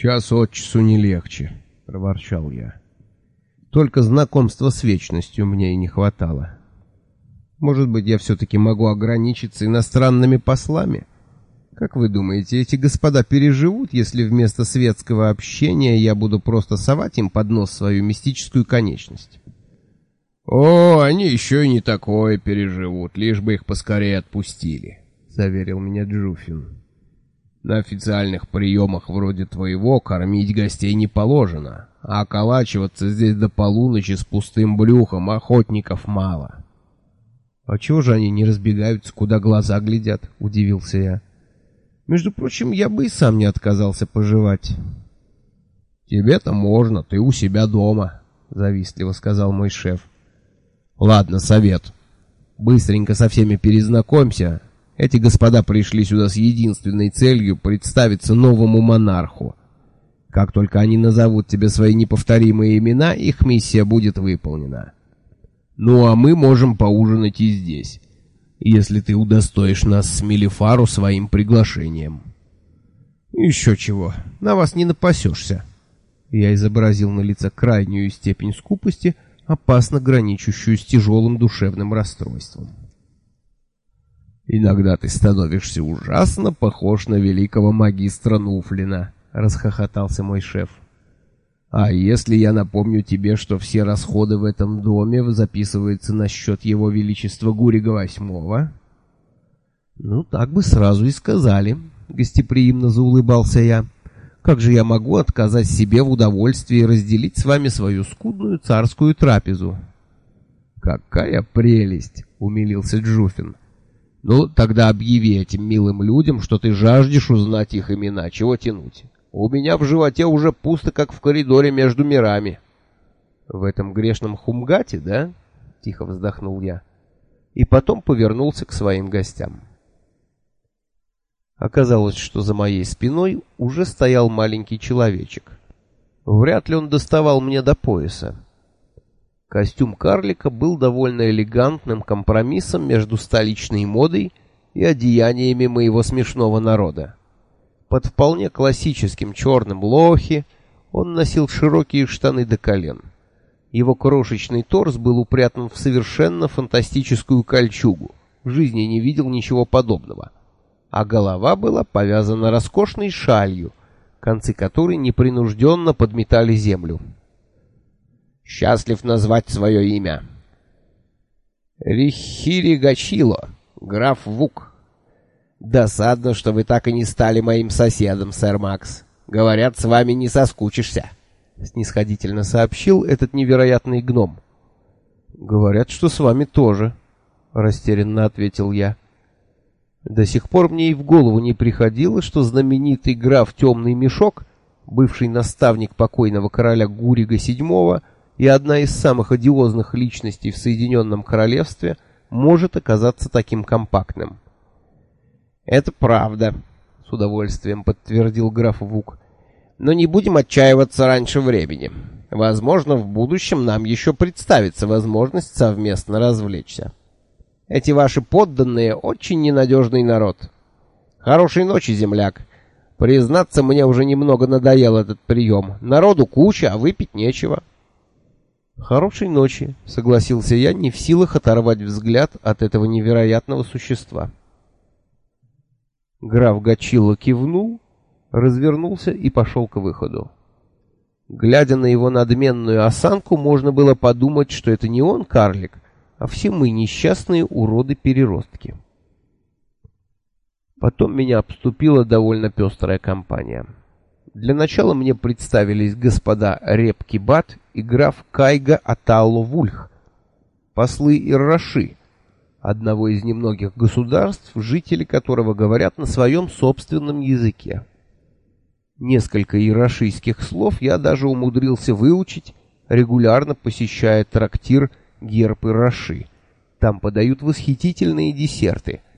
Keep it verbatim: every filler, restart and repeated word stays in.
«Час от часу не легче», — проворчал я. «Только знакомства с вечностью мне и не хватало. Может быть, я все-таки могу ограничиться иностранными послами? Как вы думаете, эти господа переживут, если вместо светского общения я буду просто совать им под нос свою мистическую конечность?» «О, они еще и не такое переживут, лишь бы их поскорее отпустили», — заверил меня Джуфин. «На официальных приемах вроде твоего кормить гостей не положено, а околачиваться здесь до полуночи с пустым брюхом охотников мало». «А чего же они не разбегаются, куда глаза глядят?» — удивился я. «Между прочим, я бы и сам не отказался пожевать». «Тебе-то можно, ты у себя дома», — завистливо сказал мой шеф. «Ладно, совет. Быстренько со всеми перезнакомься. Эти господа пришли сюда с единственной целью представиться новому монарху. Как только они назовут тебе свои неповторимые имена, их миссия будет выполнена. Ну а мы можем поужинать и здесь, если ты удостоишь нас с Мелифару своим приглашением». «Еще чего, на вас не напасешься». Я изобразил на лице крайнюю степень скупости, опасно граничащую с тяжелым душевным расстройством. «Иногда ты становишься ужасно похож на великого магистра Нуфлина», — расхохотался мой шеф. «А если я напомню тебе, что все расходы в этом доме записываются на счет его величества Гурига Восьмого?» «Ну, так бы сразу и сказали», — гостеприимно заулыбался я. «Как же я могу отказать себе в удовольствии разделить с вами свою скудную царскую трапезу?» «Какая прелесть!» — умилился Джуфин. «Ну, тогда объяви этим милым людям, что ты жаждешь узнать их имена. Чего тянуть? У меня в животе уже пусто, как в коридоре между мирами». «В этом грешном Хумгате, да?» — тихо вздохнул я. И потом повернулся к своим гостям. Оказалось, что за моей спиной уже стоял маленький человечек. Вряд ли он доставал мне до пояса. Костюм карлика был довольно элегантным компромиссом между столичной модой и одеяниями моего смешного народа. Под вполне классическим черным лохи он носил широкие штаны до колен. Его крошечный торс был упрятан в совершенно фантастическую кольчугу. В жизни не видел ничего подобного. А голова была повязана роскошной шалью, концы которой непринужденно подметали землю. «Счастлив назвать свое имя. Рихири Гачило, граф Вук. Досадно, что вы так и не стали моим соседом, сэр Макс. Говорят, с вами не соскучишься», — снисходительно сообщил этот невероятный гном. «Говорят, что с вами тоже», — растерянно ответил я. До сих пор мне и в голову не приходило, что знаменитый граф Темный Мешок, бывший наставник покойного короля Гурига седьмого и одна из самых одиозных личностей в Соединенном Королевстве, может оказаться таким компактным. «Это правда», — с удовольствием подтвердил граф Вук. «Но не будем отчаиваться раньше времени. Возможно, в будущем нам еще представится возможность совместно развлечься. Эти ваши подданные очень ненадежный народ. Хорошей ночи, земляк. Признаться, мне уже немного надоел этот прием. Народу куча, а выпить нечего». «Хорошей ночи», — согласился я, не в силах оторвать взгляд от этого невероятного существа. Граф Гачило кивнул, развернулся и пошел к выходу. Глядя на его надменную осанку, можно было подумать, что это не он карлик, а все мы несчастные уроды-переростки. Потом меня обступила довольно пестрая компания. Для начала мне представились господа Репкибат и граф Кайга Аталло-Вульх, послы Ирраши, одного из немногих государств, жители которого говорят на своем собственном языке. Несколько иррашийских слов я даже умудрился выучить, регулярно посещая трактир «Герб Ирраши». Там подают восхитительные десерты,